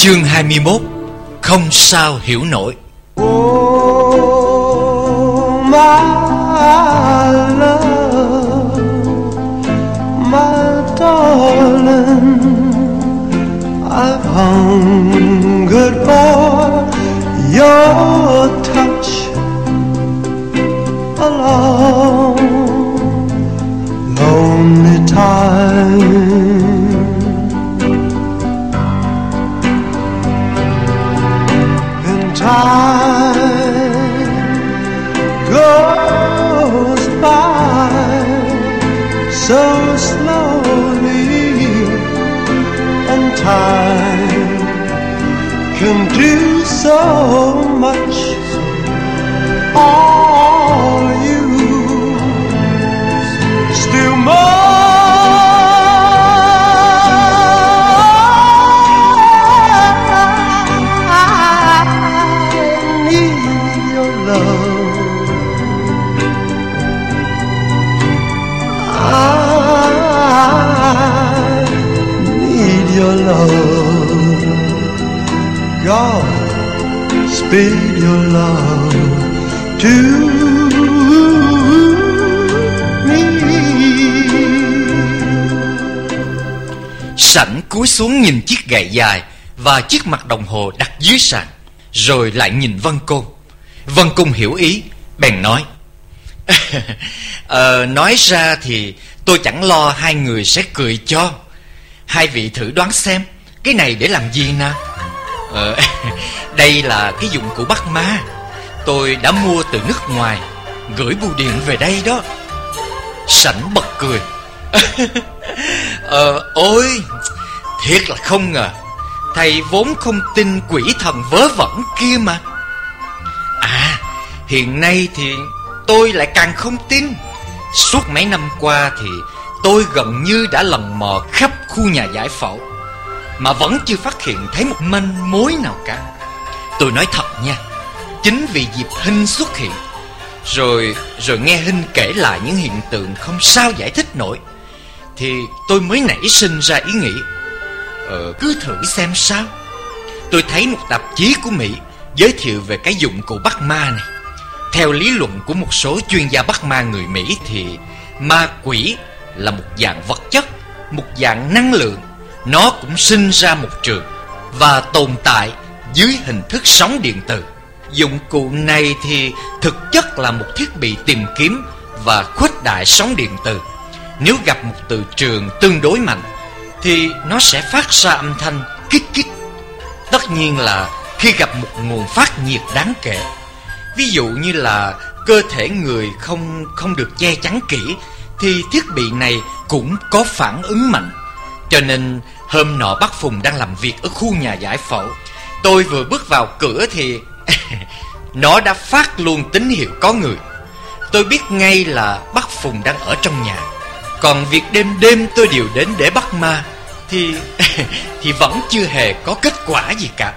Chương 21. Không sao hiểu nổi. Oh, my love, my darling, I've hungered for your touch a long, lonely time. Time goes by so slowly, and time can do so much for you. Still more your love, God, speed your love to me. Sảnh cúi xuống nhìn chiếc gậy dài và chiếc mặt đồng hồ đặt dưới sàn, rồi lại nhìn Vân Côn. Vân Côn hiểu ý, bèn nói: nói ra thì tôi chẳng lo hai người sẽ cười cho. Hai vị thử đoán xem, cái này để làm gì nào? Đây là cái dụng cụ bắt ma. Tôi đã mua từ nước ngoài, gửi bưu điện về đây đó. Sảnh bật cười. Ôi, thiệt là không ngờ. Thầy vốn không tin quỷ thần vớ vẩn kia mà. À, hiện nay thì tôi lại càng không tin. Suốt mấy năm qua thì tôi gần như đã lần mò khắp khu nhà giải phẫu mà vẫn chưa phát hiện thấy một manh mối nào cả. Tôi nói thật nha, chính vì dịp Hinh xuất hiện Rồi nghe Hinh kể lại những hiện tượng không sao giải thích nổi, thì tôi mới nảy sinh ra ý nghĩ cứ thử xem sao. Tôi thấy một tạp chí của Mỹ giới thiệu về cái dụng cụ bắt ma này. Theo lý luận của một số chuyên gia bắt ma người Mỹ thì ma quỷ là một dạng vật chất, một dạng năng lượng. Nó cũng sinh ra một trường và tồn tại dưới hình thức sóng điện tử. Dụng cụ này thì thực chất là một thiết bị tìm kiếm và khuếch đại sóng điện tử. Nếu gặp một từ trường tương đối mạnh thì nó sẽ phát ra âm thanh kích kích. Tất nhiên là khi gặp một nguồn phát nhiệt đáng kể, ví dụ như là cơ thể người không được che chắn kỹ, thì thiết bị này cũng có phản ứng mạnh. Cho nên hôm nọ bác Phùng đang làm việc ở khu nhà giải phẫu. Tôi vừa bước vào cửa thì nó đã phát luôn tín hiệu có người. Tôi biết ngay là bác Phùng đang ở trong nhà. Còn việc đêm tôi điều đến để bắt ma thì vẫn chưa hề có kết quả gì cả.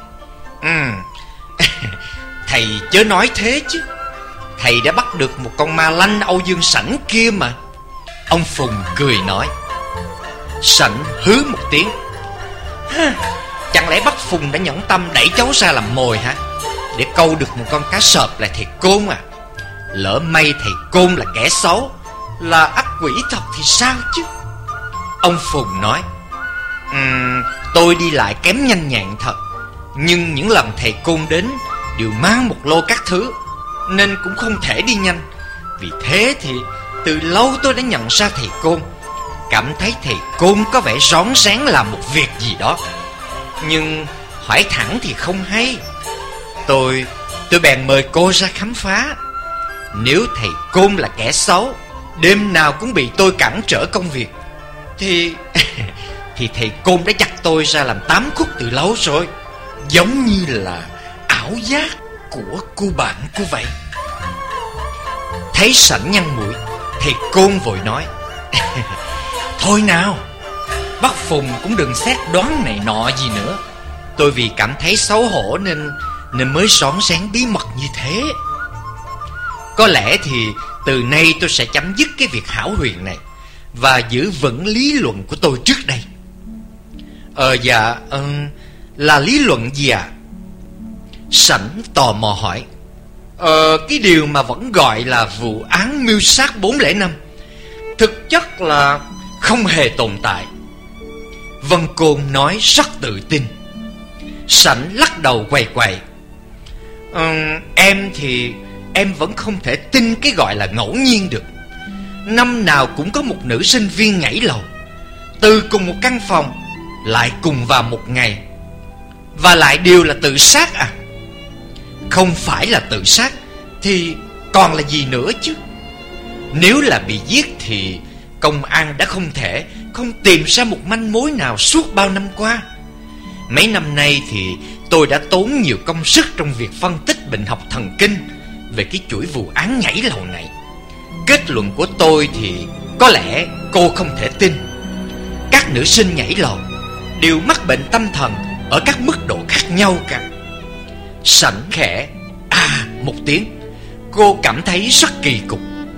Thầy chớ nói thế chứ. Thầy đã bắt được một con ma lanh Âu Dương Sảnh kia mà. Ông Phùng cười nói. Sảnh hứ một tiếng. Chẳng lẽ bác Phùng đã nhẫn tâm đẩy cháu ra làm mồi hả? Để câu được một con cá sợp là thầy Côn à? Lỡ may thầy Côn là kẻ xấu, là ác quỷ thật thì sao chứ? Ông Phùng nói. Tôi đi lại kém nhanh nhẹn thật, nhưng những lần thầy Côn đến đều mang một lô các thứ, nên cũng không thể đi nhanh. Vì thế thì từ lâu tôi đã nhận ra thầy Côn, cảm thấy thầy Côn có vẻ rón rén làm một việc gì đó. Nhưng hỏi thẳng thì không hay. Tôi bèn mời cô ra khám phá. Nếu thầy Côn là kẻ xấu, đêm nào cũng bị tôi cản trở công việc, thì thầy Côn đã dắt tôi ra làm 8 khúc từ lâu rồi. Giống như là ảo giác của cô bạn cô vậy. Thấy Sảnh nhăn mũi, thầy Côn vội nói. Thôi nào, bác Phùng cũng đừng xét đoán này nọ gì nữa. Tôi vì cảm thấy xấu hổ nên mới rón rén bí mật như thế. Có lẽ thì từ nay tôi sẽ chấm dứt cái việc hão huyền này và giữ vững lý luận của tôi trước đây. Là lý luận gì ạ? Sảnh tò mò hỏi. Cái điều mà vẫn gọi là vụ án mưu sát 405 thực chất là không hề tồn tại. Vân Côn nói rất tự tin. Sảnh lắc đầu quầy quầy. Em vẫn không thể tin cái gọi là ngẫu nhiên được. Năm nào cũng có một nữ sinh viên nhảy lầu, từ cùng một căn phòng, lại cùng vào một ngày, và lại đều là tự sát à? Không phải là tự sát thì còn là gì nữa chứ? Nếu là bị giết thì công an đã không tìm ra một manh mối nào suốt bao năm qua. Mấy năm nay thì tôi đã tốn nhiều công sức trong việc phân tích bệnh học thần kinh về cái chuỗi vụ án nhảy lầu này. Kết luận của tôi thì có lẽ cô không thể tin. Các nữ sinh nhảy lầu đều mắc bệnh tâm thần ở các mức độ khác nhau cả. Sảnh khẽ một tiếng. Cô cảm thấy rất kỳ cục.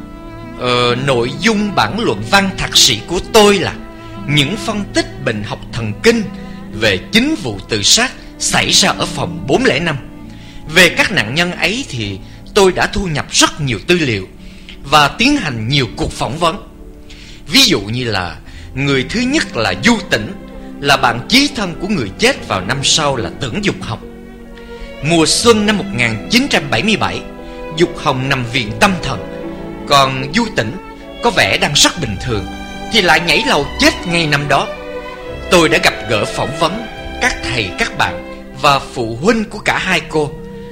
Nội dung bản luận văn thạc sĩ của tôi là những phân tích bệnh học thần kinh về 9 vụ tự sát xảy ra ở phòng 405. Về các nạn nhân ấy thì tôi đã thu nhập rất nhiều tư liệu và tiến hành nhiều cuộc phỏng vấn. Ví dụ như là người thứ nhất là Du Tĩnh, là bạn chí thân của người chết vào năm sau là Tưởng Dục Hồng. Mùa xuân năm 1977, Dục Hồng nằm viện tâm thần, còn Du Tĩnh có vẻ đang rất bình thường thì lại nhảy lầu chết ngay năm đó. Tôi đã gặp gỡ phỏng vấn các thầy, các bạn và phụ huynh của cả hai cô,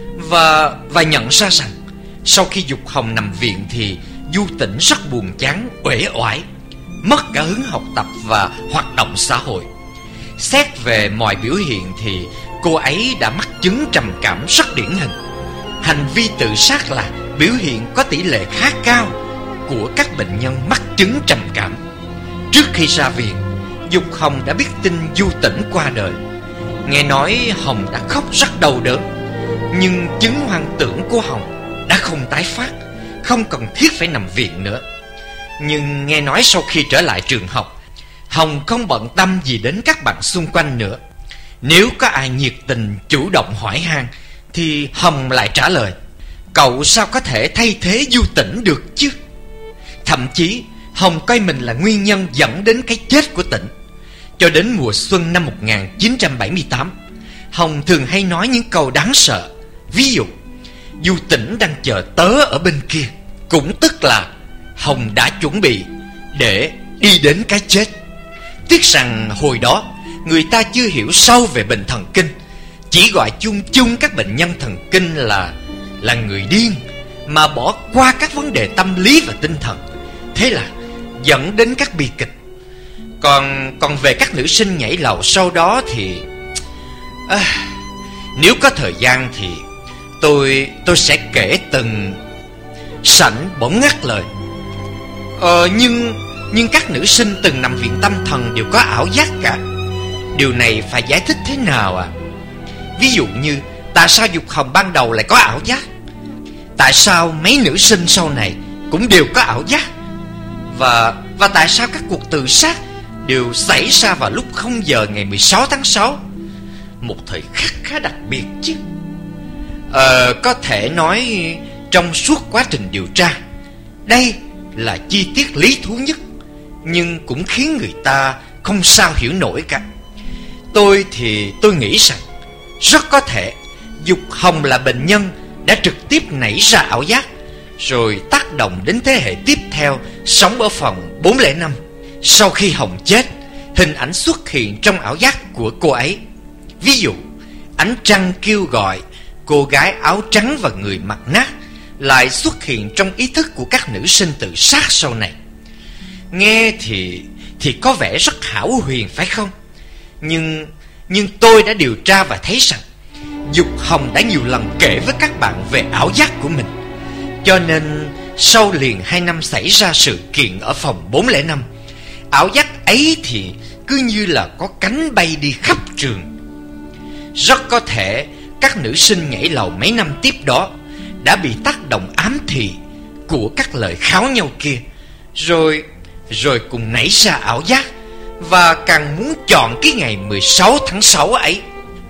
và nhận ra rằng sau khi Dục Hồng nằm viện thì Du Tĩnh rất buồn chán, uể oải, mất cả hứng học tập và hoạt động xã hội. Xét về mọi biểu hiện thì cô ấy đã mắc chứng trầm cảm rất điển hình. Hành vi tự sát là biểu hiện có tỷ lệ khá cao của các bệnh nhân mắc chứng trầm cảm. Trước khi ra viện, Dục Hồng đã biết tin Du Tĩnh qua đời. Nghe nói Hồng đã khóc rất đau đớn, nhưng chứng hoang tưởng của Hồng đã không tái phát, không cần thiết phải nằm viện nữa. Nhưng nghe nói sau khi trở lại trường học, Hồng không bận tâm gì đến các bạn xung quanh nữa. Nếu có ai nhiệt tình chủ động hỏi han thì Hồng lại trả lời: cậu sao có thể thay thế Du Tĩnh được chứ? Thậm chí Hồng coi mình là nguyên nhân dẫn đến cái chết của Tĩnh. Cho đến mùa xuân năm 1978, Hồng thường hay nói những câu đáng sợ. Ví dụ, Du Tĩnh đang chờ tớ ở bên kia, cũng tức là Hồng đã chuẩn bị để đi đến cái chết. Tiếc rằng hồi đó người ta chưa hiểu sâu về bệnh thần kinh, chỉ gọi chung chung các bệnh nhân thần kinh là người điên, mà bỏ qua các vấn đề tâm lý và tinh thần. Thế là dẫn đến các bi kịch. Còn về các nữ sinh nhảy lầu sau đó thì nếu có thời gian thì tôi sẽ kể từng. Sảnh bỗng ngắt lời. Nhưng các nữ sinh từng nằm viện tâm thần đều có ảo giác cả. Điều này phải giải thích thế nào ạ? Ví dụ như tại sao Dục Hồng ban đầu lại có ảo giác? Tại sao mấy nữ sinh sau này cũng đều có ảo giác? Và tại sao các cuộc tự sát đều xảy ra vào lúc 0 giờ ngày 16 tháng 6, một thời khắc khá đặc biệt chứ? Có thể nói trong suốt quá trình điều tra, đây là chi tiết lý thú nhất, nhưng cũng khiến người ta không sao hiểu nổi cả. Tôi nghĩ rằng rất có thể Dục Hồng là bệnh nhân đã trực tiếp nảy ra ảo giác, rồi tác động đến thế hệ tiếp theo sống ở phòng 405. Sau khi Hồng chết, hình ảnh xuất hiện trong ảo giác của cô ấy. Ví dụ, ánh trăng kêu gọi, cô gái áo trắng và người mặt nát lại xuất hiện trong ý thức của các nữ sinh tự sát sau này. Nghe thì có vẻ rất hão huyền phải không? Nhưng tôi đã điều tra và thấy rằng Dục Hồng đã nhiều lần kể với các bạn về ảo giác của mình. Cho nên sau liền 2 năm xảy ra sự kiện ở phòng 405, ảo giác ấy thì cứ như là có cánh bay đi khắp trường. Rất có thể các nữ sinh nhảy lầu mấy năm tiếp đó đã bị tác động ám thị của các lời kháo nhau kia, rồi cùng nảy ra ảo giác, và càng muốn chọn cái ngày 16 tháng 6 ấy.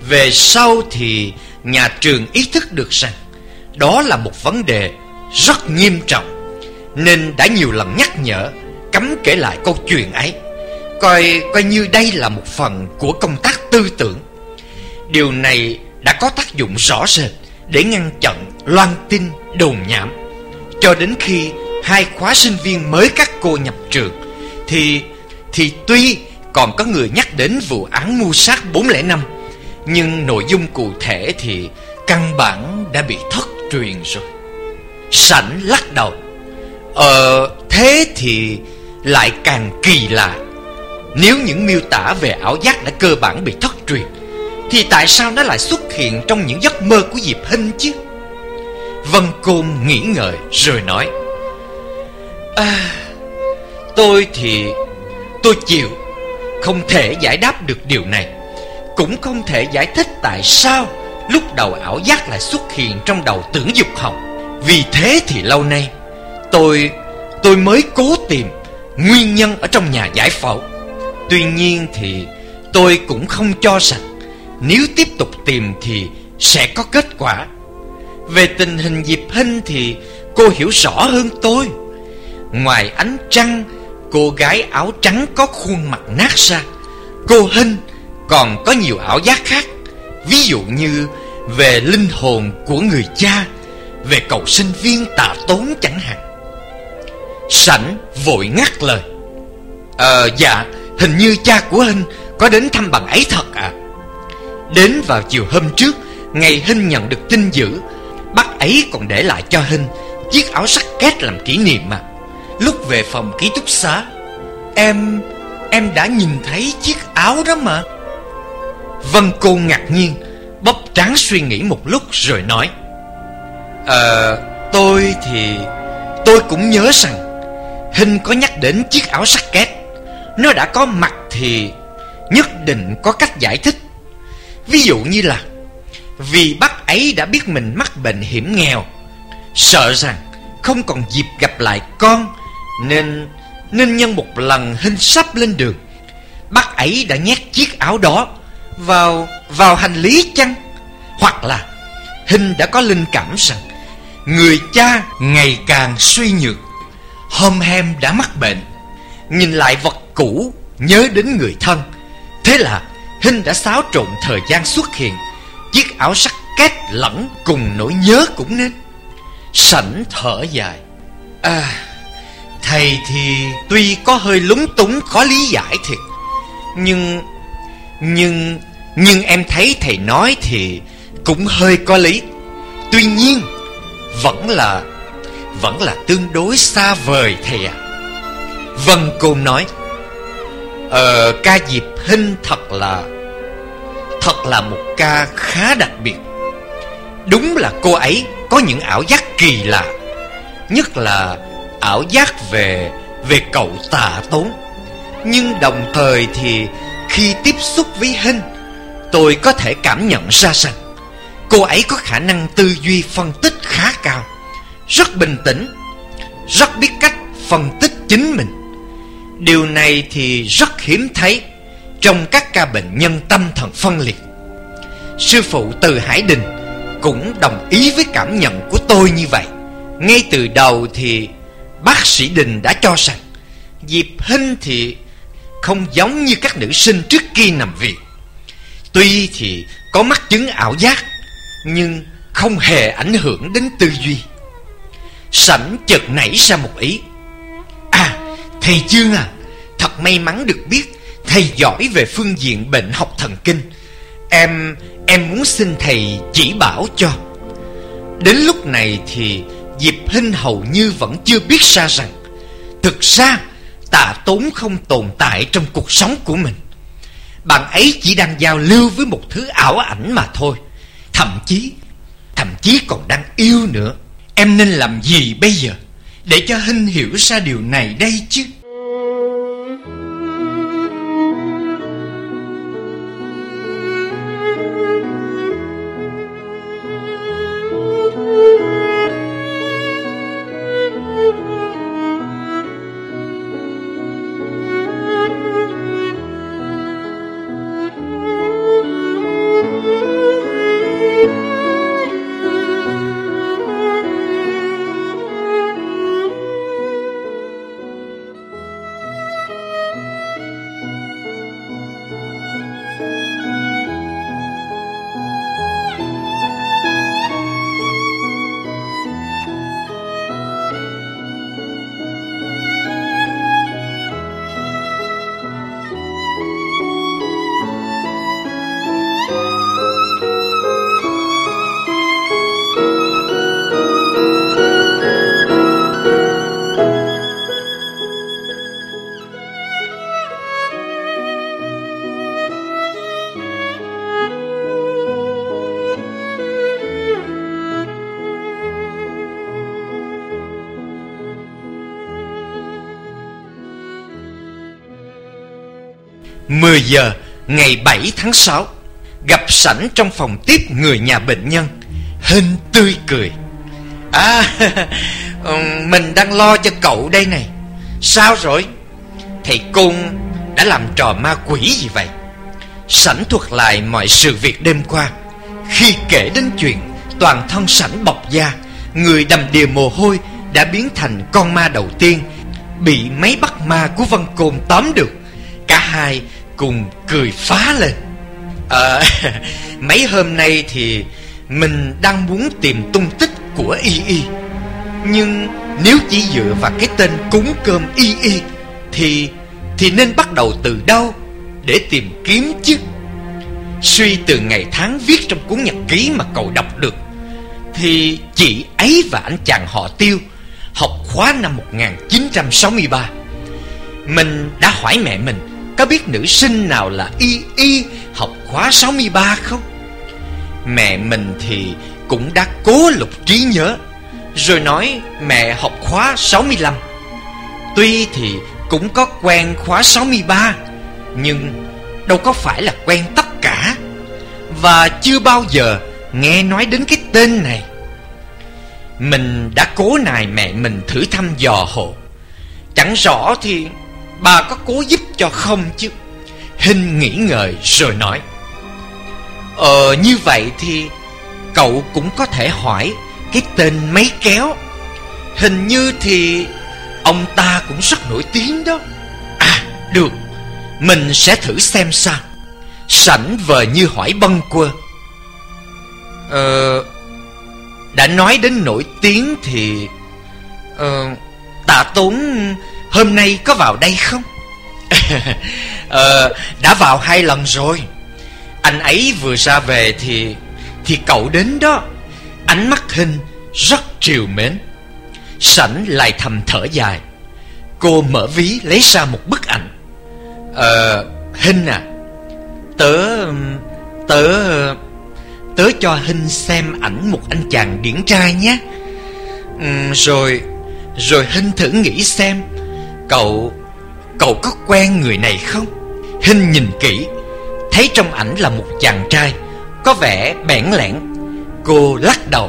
Về sau thì nhà trường ý thức được rằng đó là một vấn đề rất nghiêm trọng, nên đã nhiều lần nhắc nhở, cấm kể lại câu chuyện ấy, coi như đây là một phần của công tác tư tưởng. Điều này đã có tác dụng rõ rệt để ngăn chặn loan tin đồn nhảm. Cho đến khi 2 khóa sinh viên mới các cô nhập trường thì tuy còn có người nhắc đến vụ án mưu sát 405, nhưng nội dung cụ thể thì căn bản đã bị thất truyền rồi. Sảnh lắc đầu. Thế thì lại càng kỳ lạ. Nếu những miêu tả về ảo giác đã cơ bản bị thất truyền, thì tại sao nó lại xuất hiện trong những giấc mơ của Diệp Hinh chứ? Vân Côn nghĩ ngợi rồi nói: Tôi chịu. Không thể giải đáp được điều này, cũng không thể giải thích tại sao lúc đầu ảo giác lại xuất hiện trong đầu Tưởng Dục Hồng. Vì thế thì lâu nay tôi mới cố tìm nguyên nhân ở trong nhà giải phẫu. Tuy nhiên thì tôi cũng không cho rằng nếu tiếp tục tìm thì sẽ có kết quả. Về tình hình Diệp Hinh thì cô hiểu rõ hơn tôi. Ngoài ánh trăng, cô gái áo trắng có khuôn mặt nát ra, cô Hinh còn có nhiều ảo giác khác. Ví dụ như về linh hồn của người cha, về cậu sinh viên Tạ Tốn chẳng hạn. Sảnh vội ngắt lời: Dạ, hình như cha của Hinh có đến thăm bạn ấy thật ạ. Đến vào chiều hôm trước, ngày Hinh nhận được tin dữ, bác ấy còn để lại cho Hinh chiếc áo sắt két làm kỷ niệm mà. Lúc về phòng ký túc xá, em đã nhìn thấy chiếc áo đó mà. Vân Cô ngạc nhiên, bóp trán suy nghĩ một lúc rồi nói: Tôi cũng nhớ rằng Hinh có nhắc đến chiếc áo sắt két. Nó đã có mặt thì nhất định có cách giải thích. Ví dụ như là vì bác ấy đã biết mình mắc bệnh hiểm nghèo, sợ rằng không còn dịp gặp lại con, nên nhân một lần Hinh sắp lên đường, bác ấy đã nhét chiếc áo đó vào hành lý chăng? Hoặc là Hinh đã có linh cảm rằng người cha ngày càng suy nhược, hôm hem đã mắc bệnh, nhìn lại vật cũ nhớ đến người thân. Thế là Hinh đã xáo trộn thời gian xuất hiện chiếc áo sắt két lẫn cùng nỗi nhớ cũng nên. Sảnh thở dài: Thầy thì tuy có hơi lúng túng khó lý giải thiệt, nhưng em thấy thầy nói thì cũng hơi có lý. Tuy nhiên vẫn là tương đối xa vời thầy ạ. Vân Côn nói: Ca Diệp Hinh thật là một ca khá đặc biệt. Đúng là cô ấy có những ảo giác kỳ lạ, nhất là ảo giác về cậu Tạ Tốn. Nhưng đồng thời thì khi tiếp xúc với Hinh, tôi có thể cảm nhận ra rằng cô ấy có khả năng tư duy phân tích khá cao, rất bình tĩnh, rất biết cách phân tích chính mình. Điều này thì rất hiếm thấy trong các ca bệnh nhân tâm thần phân liệt. Sư phụ Từ Hải Đình cũng đồng ý với cảm nhận của tôi như vậy. Ngay từ đầu thì bác sĩ Đình đã cho rằng Diệp Hinh thì không giống như các nữ sinh trước kia nằm viện. Tuy thì có mắc chứng ảo giác, nhưng không hề ảnh hưởng đến tư duy. Sảnh chợt nảy ra một ý: thầy Dương à, thật may mắn được biết thầy giỏi về phương diện bệnh học thần kinh. Em muốn xin thầy chỉ bảo cho. Đến lúc này thì Diệp Hinh hầu như vẫn chưa biết ra rằng thực ra Tạ Tốn không tồn tại trong cuộc sống của mình. Bạn ấy chỉ đang giao lưu với một thứ ảo ảnh mà thôi. Thậm chí còn đang yêu nữa. Em nên làm gì bây giờ để cho Hinh hiểu ra điều này đây chứ? 10 giờ ngày 7 tháng 6, gặp sẵn trong phòng tiếp người nhà bệnh nhân. Hinh tươi cười. Mình đang lo cho cậu đây này. Sao rồi? Thầy Côn đã làm trò ma quỷ gì vậy? Sảnh thuật lại mọi sự việc đêm qua. Khi kể đến chuyện toàn thân Sảnh bọc da, người đầm đìa mồ hôi đã biến thành con ma đầu tiên, bị mấy bắt ma của Văn Côn tóm được. Cả hai cùng cười phá lên. Mấy hôm nay thì mình đang muốn tìm tung tích của Y Y. Nhưng nếu chỉ dựa vào cái tên cúng cơm Y Y thì nên bắt đầu từ đâu để tìm kiếm chứ? Suy từ ngày tháng viết trong cuốn nhật ký mà cậu đọc được, thì chị ấy và anh chàng họ Tiêu học khóa năm 1963. Mình đã hỏi mẹ mình có biết nữ sinh nào là Y Y học khóa 63 không? Mẹ mình thì cũng đã cố lục trí nhớ, rồi nói mẹ học khóa 65. Tuy thì cũng có quen khóa 63, nhưng đâu có phải là quen tất cả, và chưa bao giờ nghe nói đến cái tên này. Mình đã cố nài mẹ mình thử thăm dò hộ. Chẳng rõ thì bà có cố giúp cho không chứ. Hinh nghĩ ngợi rồi nói: như vậy thì cậu cũng có thể hỏi cái tên Mấy Kéo. Hình như thì ông ta cũng rất nổi tiếng đó. Được, mình sẽ thử xem sao. Sảnh vờ như hỏi bâng quơ. Đã nói đến nổi tiếng thì Tạ Tốn hôm nay có vào đây không? Đã vào 2 lần rồi. Anh ấy vừa ra về thì cậu đến đó. Ánh mắt Hinh rất trìu mến. Sảnh lại thầm thở dài. Cô mở ví lấy ra một bức ảnh. Hinh à, Tớ cho Hinh xem ảnh một anh chàng điển trai nhé. Rồi Hinh thử nghĩ xem Cậu có quen người này không? Hinh nhìn kỹ, thấy trong ảnh là một chàng trai có vẻ bẽn lẽn. Cô lắc đầu.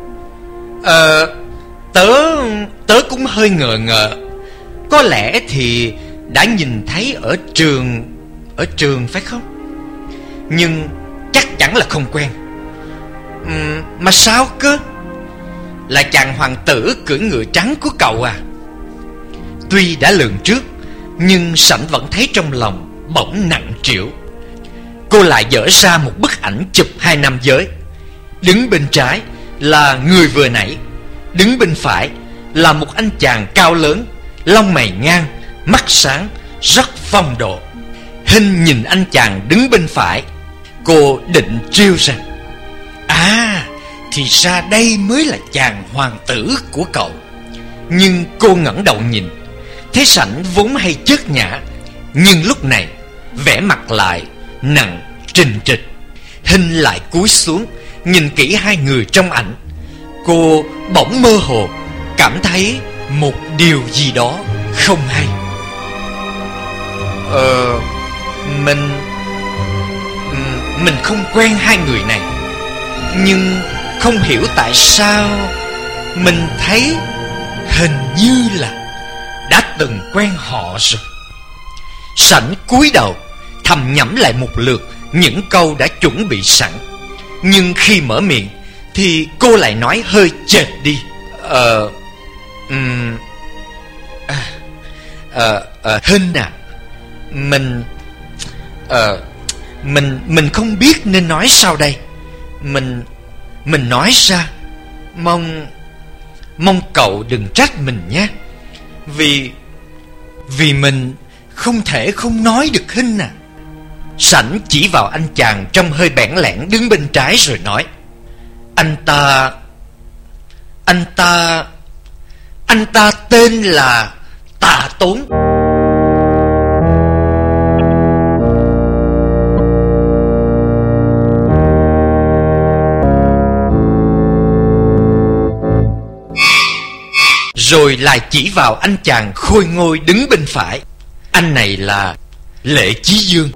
Tớ cũng hơi ngờ ngợ. Có lẽ thì đã nhìn thấy ở trường phải không? Nhưng chắc chắn là không quen. Mà sao cơ? Là chàng hoàng tử cưỡi ngựa trắng của cậu à? Tuy đã lường trước, nhưng Sảnh vẫn thấy trong lòng bỗng nặng trĩu. Cô lại dở ra một bức ảnh chụp 2 nam giới. Đứng bên trái là người vừa nãy, đứng bên phải là một anh chàng cao lớn, lông mày ngang, mắt sáng, rất phong độ. Hinh nhìn anh chàng đứng bên phải. Cô định trêu rằng: thì ra đây mới là chàng hoàng tử của cậu. Nhưng cô ngẩng đầu nhìn, thấy Sảnh vốn hay chớt nhã, nhưng lúc này vẻ mặt lại nặng trình trịch. Hinh lại cúi xuống nhìn kỹ hai người trong ảnh. Cô bỗng mơ hồ cảm thấy một điều gì đó không hay. Mình không quen hai người này, nhưng không hiểu tại sao mình thấy hình như là đã từng quen họ rồi. Sảnh cúi đầu thầm nhẩm lại một lượt những câu đã chuẩn bị sẵn, nhưng khi mở miệng thì cô lại nói hơi chệch đi. Hinh à, mình không biết nên nói sao đây. Mình nói ra, mong cậu đừng trách mình nhé. Vì mình không thể không nói được Hinh à. Sảnh chỉ vào anh chàng trông hơi bẽn lẽn đứng bên trái rồi nói: Anh ta tên là Tạ Tốn. Rồi lại chỉ vào anh chàng khôi ngôi đứng bên phải. Anh này Lệ Chí Dương.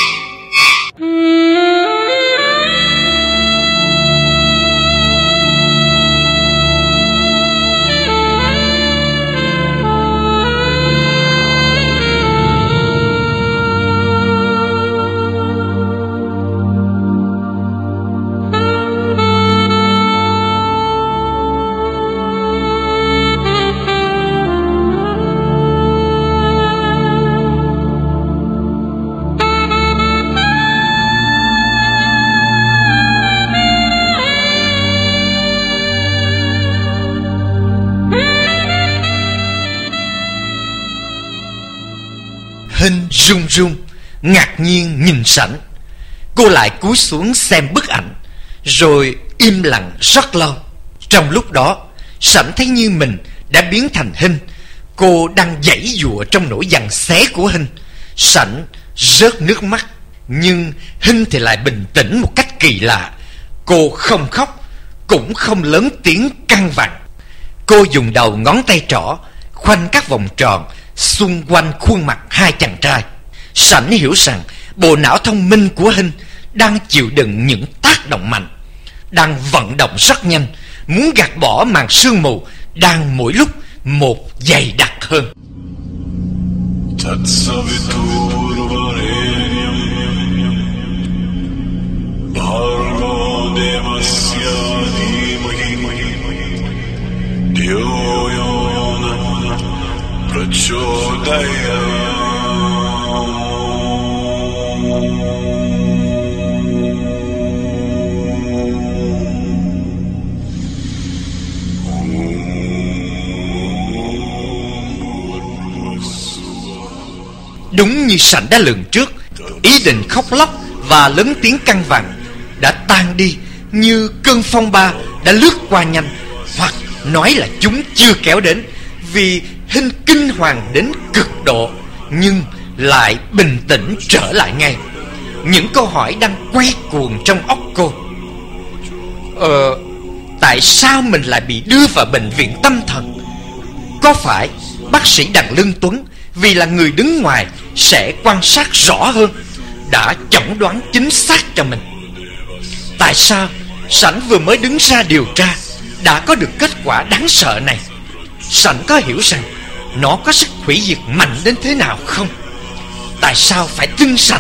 Hinh run run, ngạc nhiên nhìn Sảnh. Cô lại cúi xuống xem bức ảnh, rồi im lặng rất lâu. Trong lúc đó, Sảnh thấy như mình đã biến thành Hinh. Cô đang giãy giụa trong nỗi giằng xé của Hinh. Sảnh rớt nước mắt, nhưng Hinh thì lại bình tĩnh một cách kỳ lạ. Cô không khóc, cũng không lớn tiếng căng vặn. Cô dùng đầu ngón tay trỏ khoanh các vòng tròn xung quanh khuôn mặt hai chàng trai. Sảnh hiểu rằng bộ não thông minh của Hinh đang chịu đựng những tác động mạnh, đang vận động rất nhanh, muốn gạt bỏ màn sương mù đang mỗi lúc một dày đặc hơn. Đúng như Sảnh đã lường trước, ý định khóc lóc và lớn tiếng căn vặn đã tan đi như cơn phong ba đã lướt qua nhanh, hoặc nói là chúng chưa kéo đến, vì Hinh kinh hoàng đến cực độ, nhưng lại bình tĩnh trở lại ngay. Những câu hỏi đang quay cuồng trong óc cô. Tại sao mình lại bị đưa vào bệnh viện tâm thần? Có phải bác sĩ Đặng Lương Tuấn, vì là người đứng ngoài sẽ quan sát rõ hơn, đã chẩn đoán chính xác cho mình? Tại sao Sảnh vừa mới đứng ra điều tra đã có được kết quả đáng sợ này? Sảnh có hiểu rằng nó có sức hủy diệt mạnh đến thế nào không? Tại sao phải tin Sảnh?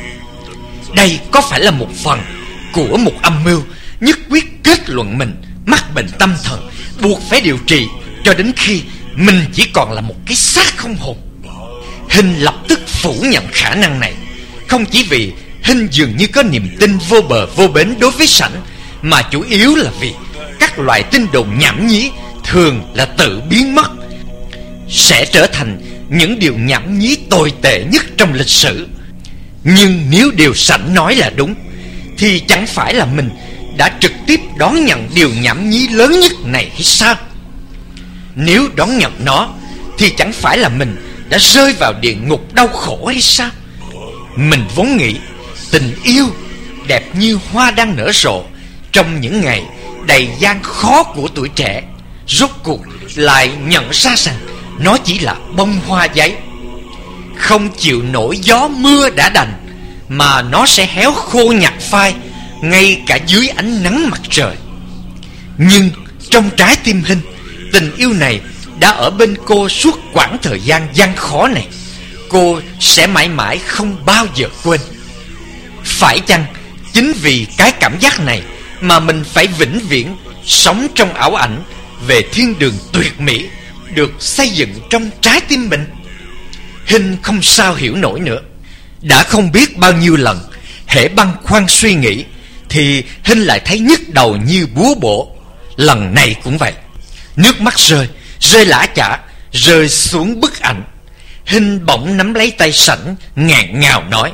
Đây có phải là một phần của một âm mưu nhất quyết kết luận mình mắc bệnh tâm thần, buộc phải điều trị cho đến khi mình chỉ còn là một cái xác không hồn? Hinh lập tức phủ nhận khả năng này, không chỉ vì Hinh dường như có niềm tin vô bờ vô bến đối với Sảnh, mà chủ yếu là vì các loại tin đồn nhảm nhí thường là tự biến mất, sẽ trở thành những điều nhảm nhí tồi tệ nhất trong lịch sử. Nhưng nếu điều Sảnh nói là đúng, thì chẳng phải là mình đã trực tiếp đón nhận điều nhảm nhí lớn nhất này hay sao? Nếu đón nhận nó, thì chẳng phải là mình đã rơi vào địa ngục đau khổ hay sao? Mình vốn nghĩ tình yêu đẹp như hoa đang nở rộ trong những ngày đầy gian khó của tuổi trẻ, rốt cuộc lại nhận ra rằng nó chỉ là bông hoa giấy, không chịu nổi gió mưa đã đành, mà nó sẽ héo khô nhạt phai ngay cả dưới ánh nắng mặt trời. Nhưng trong trái tim Hinh, tình yêu này đã ở bên cô suốt quãng thời gian gian khó này. Cô sẽ mãi mãi không bao giờ quên. Phải chăng chính vì cái cảm giác này mà mình phải vĩnh viễn sống trong ảo ảnh về thiên đường tuyệt mỹ được xây dựng trong trái tim mình? Hinh không sao hiểu nổi nữa. Đã không biết bao nhiêu lần hễ băn khoăn suy nghĩ thì Hinh lại thấy nhức đầu như búa bổ. Lần này cũng vậy. Nước mắt rơi lã chã rơi xuống bức ảnh. Hinh bỗng nắm lấy tay Sảnh, ngạn ngào nói: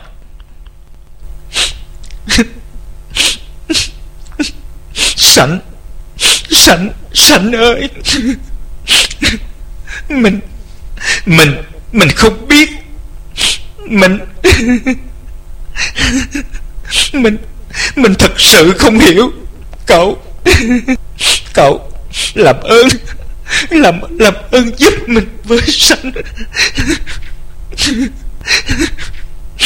Sảnh ơi, mình không biết, mình thật sự không hiểu. Cậu làm ơn giúp mình với Sảnh.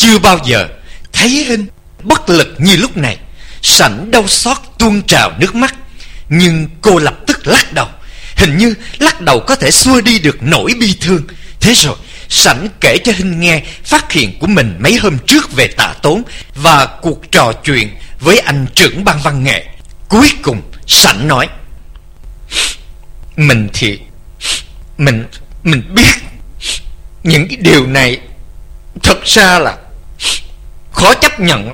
chưa bao giờ thấy Hinh bất lực như lúc này. Sảnh đau xót tuôn trào nước mắt, nhưng cô lập tức lắc đầu. Hình như lắc đầu có thể xua đi được nỗi bi thương. Thế rồi Sảnh kể cho Hinh nghe phát hiện của mình mấy hôm trước về Tạ Tốn và cuộc trò chuyện với anh trưởng ban văn nghệ. Cuối cùng Sảnh nói: Mình biết những cái điều này thật ra là khó chấp nhận.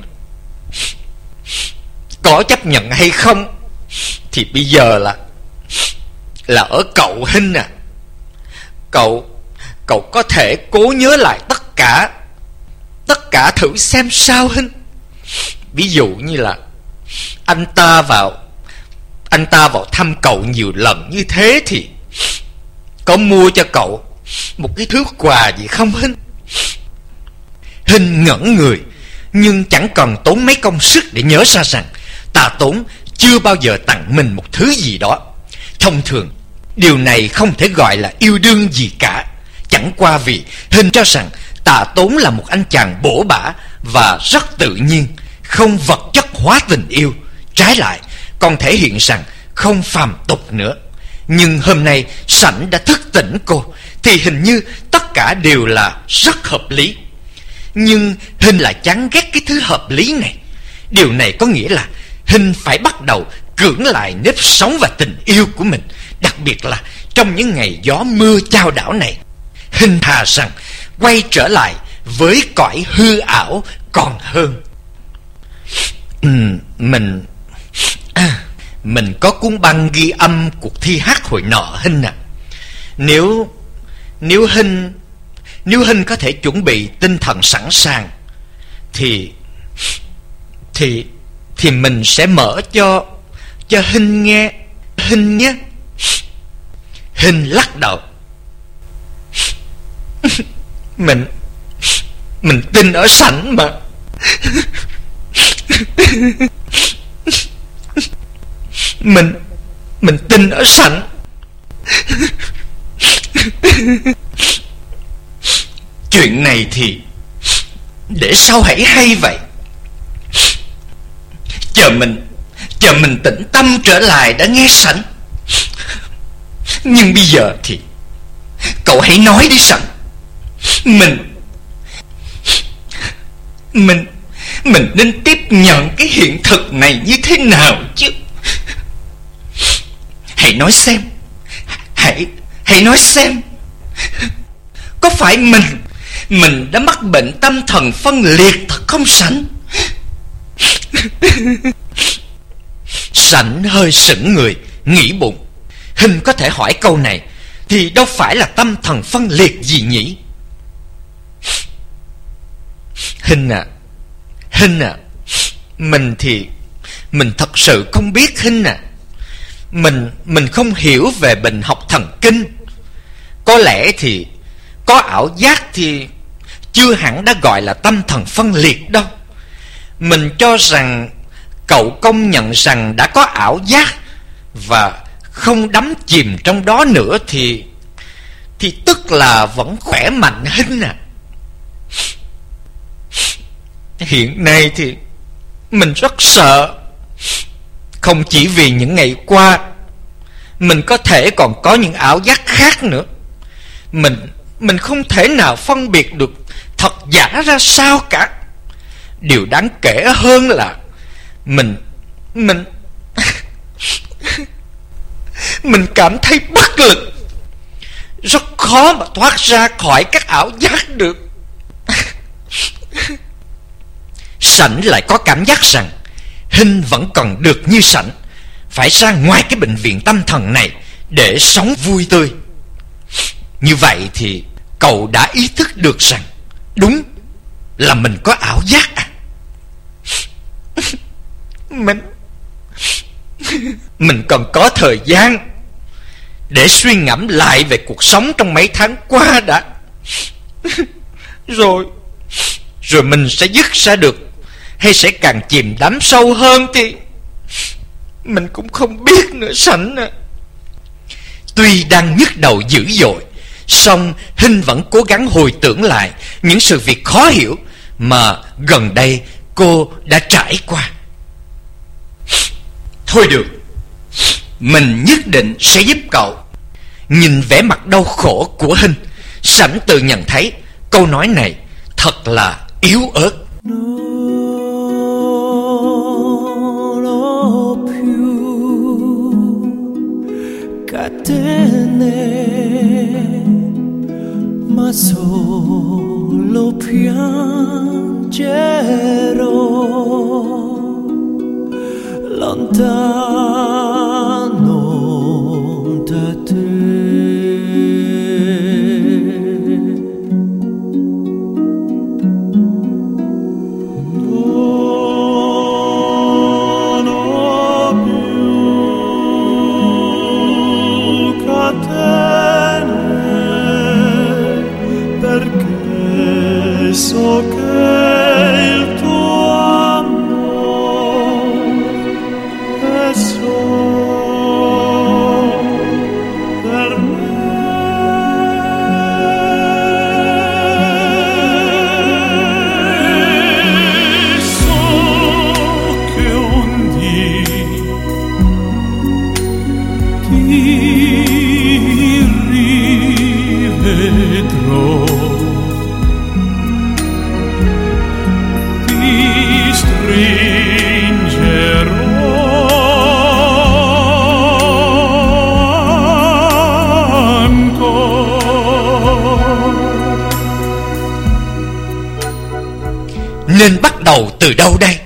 Có chấp nhận hay không thì bây giờ là ở cậu Hinh à. Cậu có thể cố nhớ lại tất cả thử xem sao Hinh. Ví dụ như là anh ta vào thăm cậu nhiều lần như thế thì có mua cho cậu một cái thứ quà gì không Hinh? Hinh ngẩn người, nhưng chẳng cần tốn mấy công sức để nhớ ra rằng Tạ Tốn chưa bao giờ tặng mình một thứ gì đó. Thông thường điều này không thể gọi là yêu đương gì cả. Chẳng qua vì Hinh cho rằng Tạ Tốn là một anh chàng bổ bả và rất tự nhiên, không vật chất hóa tình yêu. Trái lại còn thể hiện rằng không phàm tục nữa. Nhưng hôm nay Sảnh đã thức tỉnh cô, thì hình như tất cả đều là rất hợp lý. Nhưng Hinh lại chán ghét cái thứ hợp lý này. Điều này có nghĩa là Hinh phải bắt đầu cưỡng lại nếp sống và tình yêu của mình. Đặc biệt là trong những ngày gió mưa chao đảo này, Hinh thà rằng quay trở lại với cõi hư ảo còn hơn. Mình có cuốn băng ghi âm cuộc thi hát hồi nọ Hinh à. Nếu Hinh có thể chuẩn bị tinh thần sẵn sàng thì mình sẽ mở cho Hinh nghe Hinh nhé. Hinh lắc đầu. Mình tin ở Sảnh mà. Mình tin ở Sảnh. Chuyện này thì để sau hãy hay vậy. Chờ mình tĩnh tâm trở lại đã nghe Sảnh. Nhưng bây giờ thì cậu hãy nói đi Sảnh. Mình nên tiếp nhận cái hiện thực này như thế nào chứ? Hãy nói xem. Hãy nói xem. Có phải mình đã mắc bệnh tâm thần phân liệt thật không Sảnh? Sảnh hơi sững người, nghĩ bụng. Hinh có thể hỏi câu này thì đâu phải là tâm thần phân liệt gì nhỉ? Hinh à, mình thật sự không biết Hinh à. Mình không hiểu về bệnh học thần kinh. Có lẽ thì có ảo giác thì chưa hẳn đã gọi là tâm thần phân liệt đâu. Mình cho rằng cậu công nhận rằng đã có ảo giác và không đắm chìm trong đó nữa thì tức là vẫn khỏe mạnh Hinh à. Hiện nay thì mình rất sợ. Không chỉ vì những ngày qua, mình có thể còn có những ảo giác khác nữa. Mình không thể nào phân biệt được thật giả ra sao cả. Điều đáng kể hơn là mình cảm thấy bất lực, rất khó mà thoát ra khỏi các ảo giác được. Sảnh lại có cảm giác rằng Hinh vẫn còn được như Sảnh, phải ra ngoài cái bệnh viện tâm thần này để sống vui tươi. Như vậy thì cậu đã ý thức được rằng đúng là mình có ảo giác à? Mình còn có thời gian để suy ngẫm lại về cuộc sống trong mấy tháng qua đã. Rồi mình sẽ dứt ra được hay sẽ càng chìm đắm sâu hơn thì mình cũng không biết nữa Sảnh à. Tuy đang nhức đầu dữ dội, song Hinh vẫn cố gắng hồi tưởng lại những sự việc khó hiểu mà gần đây cô đã trải qua. Thôi được, mình nhất định sẽ giúp cậu. Nhìn vẻ mặt đau khổ của Hinh, Sảnh tự nhận thấy câu nói này thật là yếu ớt. Ma solo piangerò lontano da te. Non ho più catene perché so che il tuo amore è solo per me. So che un dì ti rivedrò, nên bắt đầu từ đâu đây?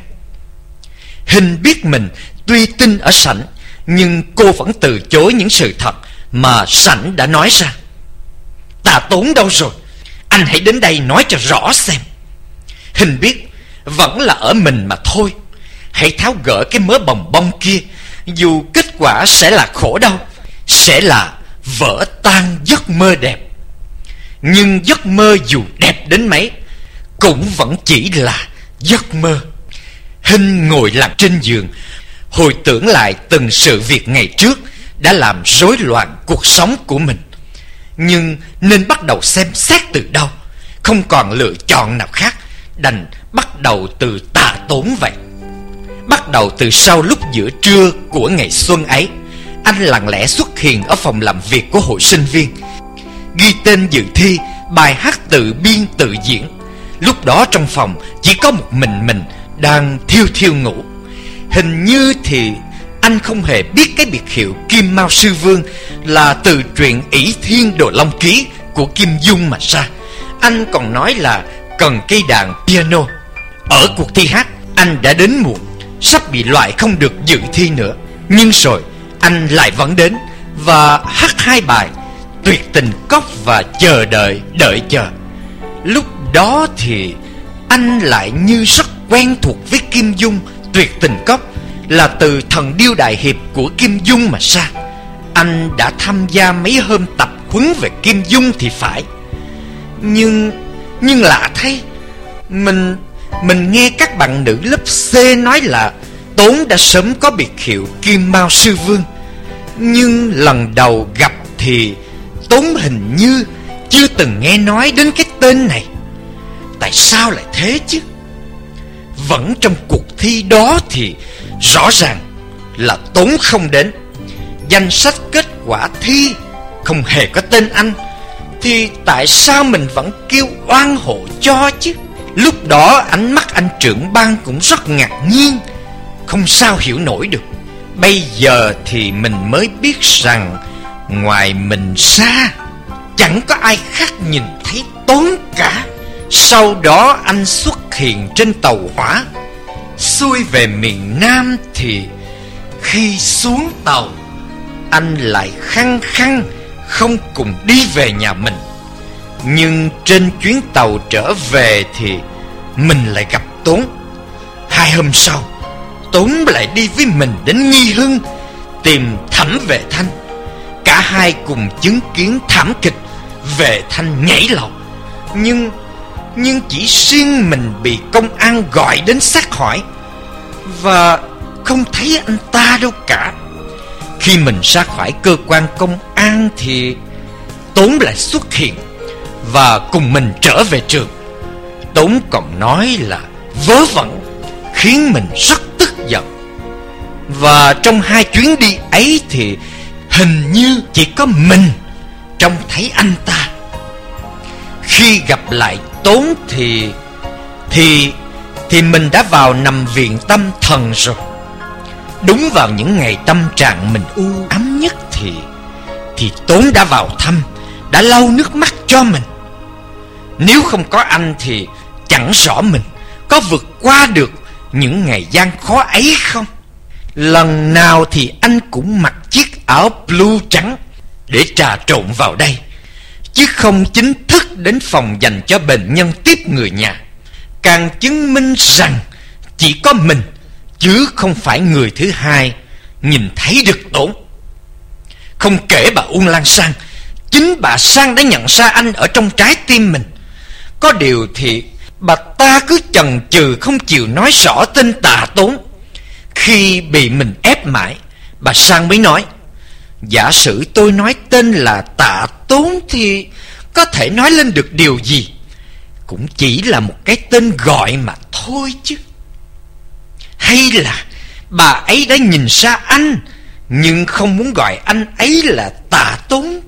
Hinh biết mình tuy tin ở Sảnh, nhưng cô vẫn từ chối những sự thật mà Sảnh đã nói ra. Tạ Tốn đâu rồi? Anh hãy đến đây nói cho rõ xem. Hinh biết vẫn là ở mình mà thôi. Hãy tháo gỡ cái mớ bồng bông kia, dù kết quả sẽ là khổ đau, sẽ là vỡ tan giấc mơ đẹp. Nhưng giấc mơ dù đẹp đến mấy cũng vẫn chỉ là giấc mơ. Hinh ngồi lặng trên giường, hồi tưởng lại từng sự việc ngày trước đã làm rối loạn cuộc sống của mình. Nhưng nên bắt đầu xem xét từ đâu? Không còn lựa chọn nào khác, đành bắt đầu từ Tạ Tốn vậy. Bắt đầu từ sau lúc giữa trưa của ngày xuân ấy, anh lặng lẽ xuất hiện ở phòng làm việc của hội sinh viên, ghi tên dự thi bài hát tự biên tự diễn. Lúc đó trong phòng chỉ có một mình đang thiêu thiêu ngủ. Hình như thì anh không hề biết cái biệt hiệu Kim Mao Sư Vương là từ truyện ỷ thiên đồ long ký của Kim Dung mà ra. Anh còn nói là cần cây đàn piano. Ở cuộc thi hát, anh đã đến muộn, sắp bị loại không được dự thi nữa. Nhưng rồi anh lại vẫn đến và hát hai bài Tuyệt Tình Cốc và Chờ Đợi Đợi Chờ. Lúc đó thì anh lại như rất quen thuộc với Kim Dung. Tuyệt Tình Cốc là từ Thần Điêu Đại Hiệp của Kim Dung mà ra. Anh đã tham gia mấy hôm tập huấn về Kim Dung thì phải. Nhưng lạ thay, mình nghe các bạn nữ lớp C nói là Tốn đã sớm có biệt hiệu Kim Mao Sư Vương. Nhưng lần đầu gặp thì Tốn hình như chưa từng nghe nói đến cái tên này. Tại sao lại thế chứ? Vẫn trong cuộc thi đó thì rõ ràng là Tốn không đến. Danh sách kết quả thi không hề có tên anh, thì tại sao mình vẫn kêu oan hộ cho chứ? Lúc đó ánh mắt anh trưởng ban cũng rất ngạc nhiên, không sao hiểu nổi được. Bây giờ thì mình mới biết rằng ngoài mình ra chẳng có ai khác nhìn thấy Tốn cả. Sau đó anh xuất hiện trên tàu hỏa xuôi về miền Nam, thì khi xuống tàu anh lại khăng khăng không cùng đi về nhà mình. Nhưng trên chuyến tàu trở về thì mình lại gặp Tốn. 2 hôm sau, Tốn lại đi với mình đến Nghi Hưng tìm Thẩm Vệ Thanh. Cả hai cùng chứng kiến thảm kịch Vệ Thanh nhảy lầu. Nhưng chỉ riêng mình bị công an gọi đến xác hỏi, và không thấy anh ta đâu cả. Khi mình ra khỏi cơ quan công an thì Tốn lại xuất hiện và cùng mình trở về trường. Tốn còn nói là vớ vẩn, khiến mình rất tức giận. Và trong 2 chuyến đi ấy thì hình như chỉ có mình trông thấy anh ta. Khi gặp lại Tốn thì mình đã vào nằm viện tâm thần rồi. Đúng vào những ngày tâm trạng mình u ám nhất thì Tốn đã vào thăm, đã lau nước mắt cho mình. Nếu không có anh thì chẳng rõ mình có vượt qua được những ngày gian khó ấy không. Lần nào thì anh cũng mặc chiếc áo blue trắng để trà trộn vào đây, chứ không chính thức đến phòng dành cho bệnh nhân tiếp người nhà. Càng chứng minh rằng chỉ có mình, chứ không phải người thứ hai, nhìn thấy được Tốn. Không kể bà Uông Lan Sang, chính bà Sang đã nhận ra anh ở trong trái tim mình. Có điều thì bà ta cứ chần chừ không chịu nói rõ tên Tạ Tốn. Khi bị mình ép mãi, bà Sang mới nói: giả sử tôi nói tên là Tạ Tốn thì có thể nói lên được điều gì? Cũng chỉ là một cái tên gọi mà thôi chứ. Hay là bà ấy đã nhìn ra anh, nhưng không muốn gọi anh ấy là Tạ Tốn?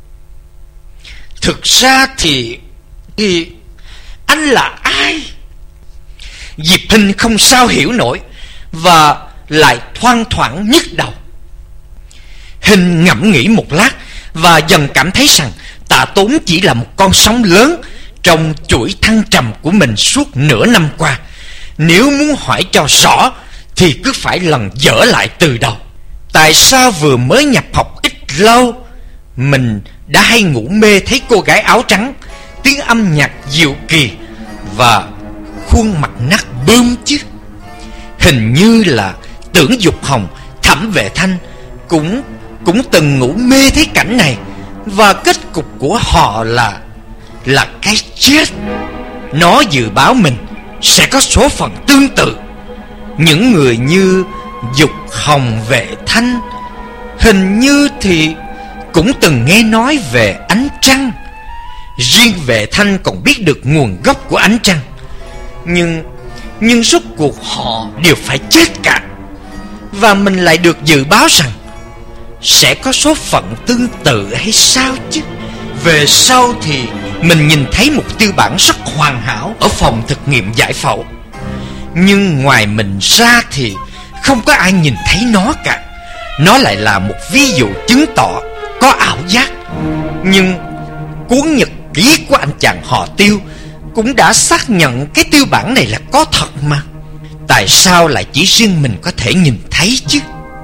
Thực ra thì anh là ai? Diệp Hinh không sao hiểu nổi, và lại thoang thoảng nhức đầu. Hinh ngẫm nghĩ một lát và dần cảm thấy rằng Tạ Tốn chỉ là một con sóng lớn trong chuỗi thăng trầm của mình suốt nửa năm qua. Nếu muốn hỏi cho rõ thì cứ phải lần dở lại từ đầu. Tại sao vừa mới nhập học ít lâu mình đã hay ngủ mê thấy cô gái áo trắng, tiếng âm nhạc dịu kỳ và khuôn mặt nát bươm chứ? Hình như là Tưởng Dục Hồng, Thẩm Vệ Thanh cũng từng ngủ mê thấy cảnh này, và kết cục của họ là cái chết. Nó dự báo mình sẽ có số phận tương tự. Những người như Dục Hồng, Vệ Thanh hình như thì cũng từng nghe nói về ánh trăng. Riêng Vệ Thanh còn biết được nguồn gốc của ánh trăng. Nhưng rốt cuộc họ đều phải chết cả. Và mình lại được dự báo rằng sẽ có số phận tương tự hay sao chứ? Về sau thì mình nhìn thấy một tiêu bản rất hoàn hảo ở phòng thực nghiệm giải phẫu. Nhưng ngoài mình ra thì không có ai nhìn thấy nó cả. Nó lại là một ví dụ chứng tỏ có ảo giác. Nhưng cuốn nhật ký của anh chàng họ Tiêu cũng đã xác nhận cái tiêu bản này là có thật mà. Tại sao lại chỉ riêng mình có thể nhìn thấy chứ?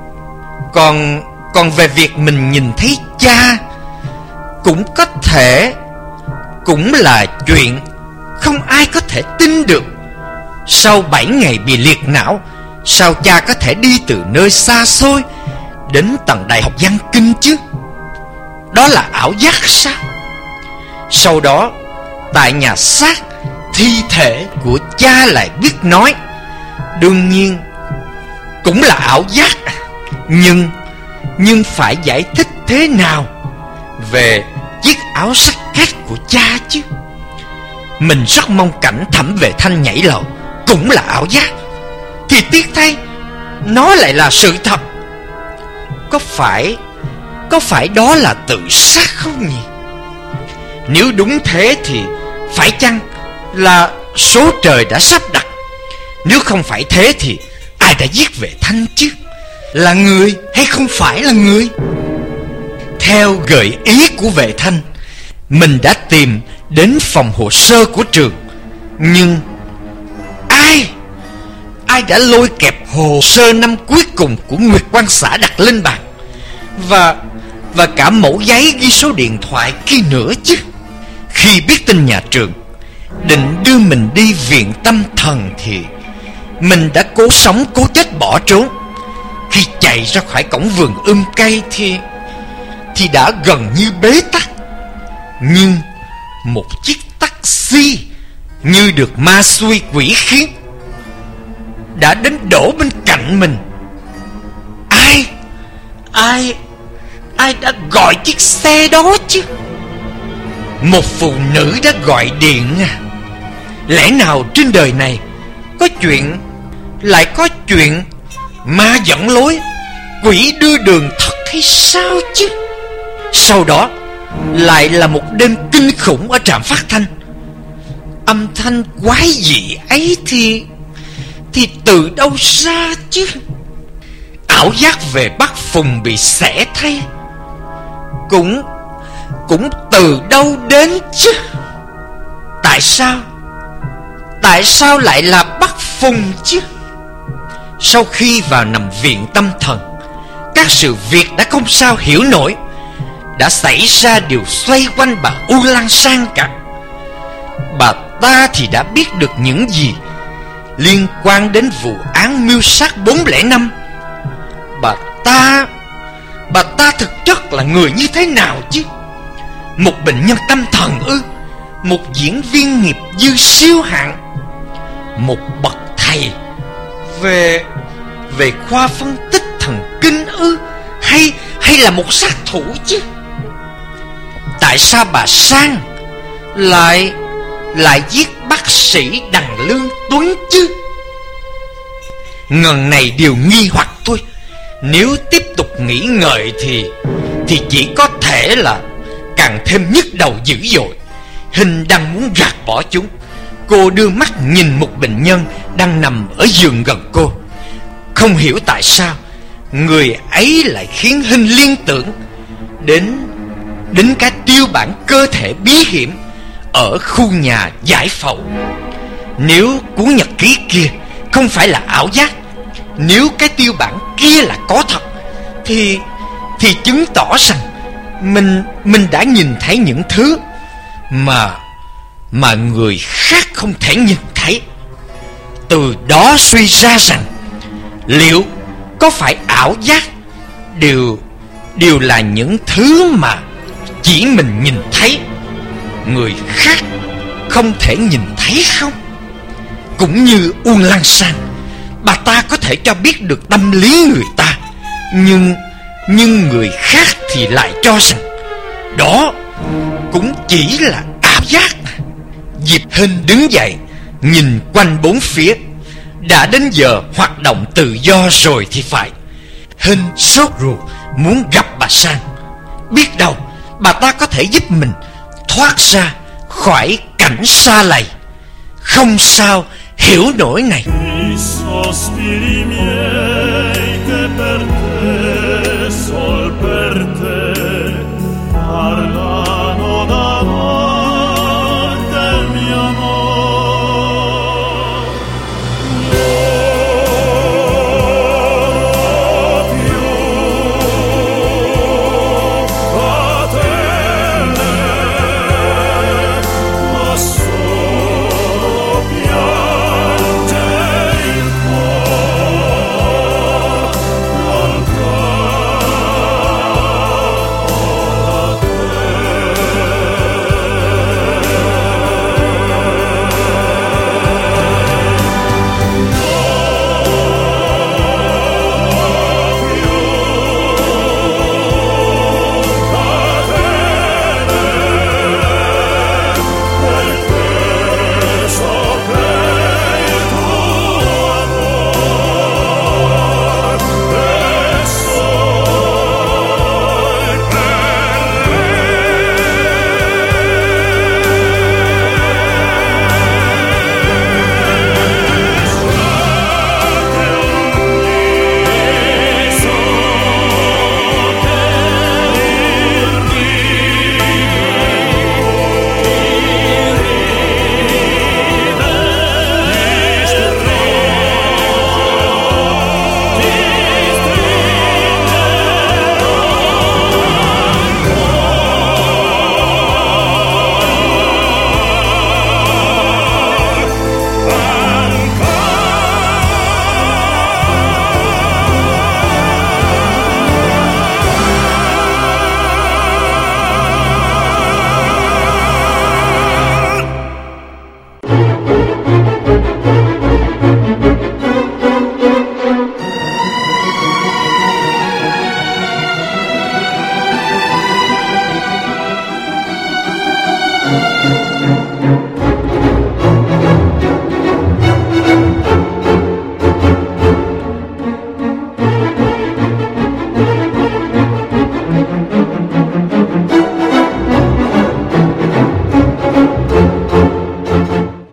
Còn về việc mình nhìn thấy cha, cũng có thể cũng là chuyện không ai có thể tin được. Sau 7 ngày bị liệt não, sao cha có thể đi từ nơi xa xôi đến tận Đại học Văn Kinh chứ? Đó là ảo giác sao? Sau đó, tại nhà xác, thi thể của cha lại biết nói. Đương nhiên cũng là ảo giác. Nhưng phải giải thích thế nào về chiếc áo sắt cát của cha chứ? Mình rất mong cảnh Thẩm Vệ Thanh nhảy lầu cũng là ảo giác, thì tiếc thay nó lại là sự thật. Có phải đó là tự sát không nhỉ? Nếu đúng thế thì phải chăng là số trời đã sắp đặt? Nếu không phải thế thì ai đã giết Vệ Thanh chứ? Là người hay không phải là người? Theo gợi ý của Vệ Thanh, mình đã tìm đến phòng hồ sơ của trường. Nhưng ai đã lôi kẹp hồ sơ năm cuối cùng của Nguyệt Quang xã đặt lên bàn, và cả mẫu giấy ghi số điện thoại kia nữa chứ? Khi biết tin nhà trường định đưa mình đi viện tâm thần thì mình đã cố sống cố chết bỏ trốn. Khi chạy ra khỏi cổng vườn cây thì đã gần như bế tắc. Nhưng một chiếc taxi như được ma xui quỷ khiến đã đến đổ bên cạnh mình. Ai đã gọi chiếc xe đó chứ? Một phụ nữ đã gọi điện à? Lẽ nào trên đời này lại có chuyện ma dẫn lối, quỷ đưa đường thật hay sao chứ? Sau đó lại là một đêm kinh khủng ở trạm phát thanh. Âm thanh quái dị ấy thì từ đâu ra chứ? Ảo giác về bác Phùng bị xẻ thay cũng từ đâu đến chứ? Tại sao lại là bác Phùng chứ? Sau khi vào nằm viện tâm thần, các sự việc đã không sao hiểu nổi. Đã xảy ra điều xoay quanh bà U Lan Sang cả. Bà ta thì đã biết được những gì liên quan đến vụ án mưu sát 405. Bà ta thực chất là người như thế nào chứ? Một bệnh nhân tâm thần ư? Một diễn viên nghiệp dư siêu hạng? Một bậc thầy về khoa phân tích thần kinh ư? Hay là một sát thủ chứ? Tại sao bà Sang lại giết bác sĩ Đặng Lương Tuấn chứ? Ngần này điều nghi hoặc thôi. Nếu tiếp tục nghĩ ngợi thì chỉ có thể là càng thêm nhức đầu dữ dội. Hình đang muốn gạt bỏ chúng. Cô đưa mắt nhìn một bệnh nhân đang nằm ở giường gần cô. Không hiểu tại sao người ấy lại khiến Hình liên tưởng đến cái tiêu bản cơ thể bí hiểm ở khu nhà giải phẫu. Nếu cuốn nhật ký kia không phải là ảo giác, nếu cái tiêu bản kia là có thật, thì chứng tỏ rằng mình đã nhìn thấy những thứ mà người khác không thể nhìn thấy. Từ đó suy ra rằng liệu có phải ảo giác đều là những thứ mà chỉ mình nhìn thấy, người khác không thể nhìn thấy không? Cũng như Uông Lan Sang, bà ta có thể cho biết được tâm lý người ta, nhưng người khác thì lại cho rằng đó cũng chỉ là ảo giác. Diệp Hinh đứng dậy, nhìn quanh bốn phía. Đã đến giờ hoạt động tự do rồi thì phải. Hinh sốt ruột muốn gặp bà Sang. Biết đâu bà ta có thể giúp mình thoát ra khỏi cảnh xa lầy không sao hiểu nổi này. I sospiri miei che per te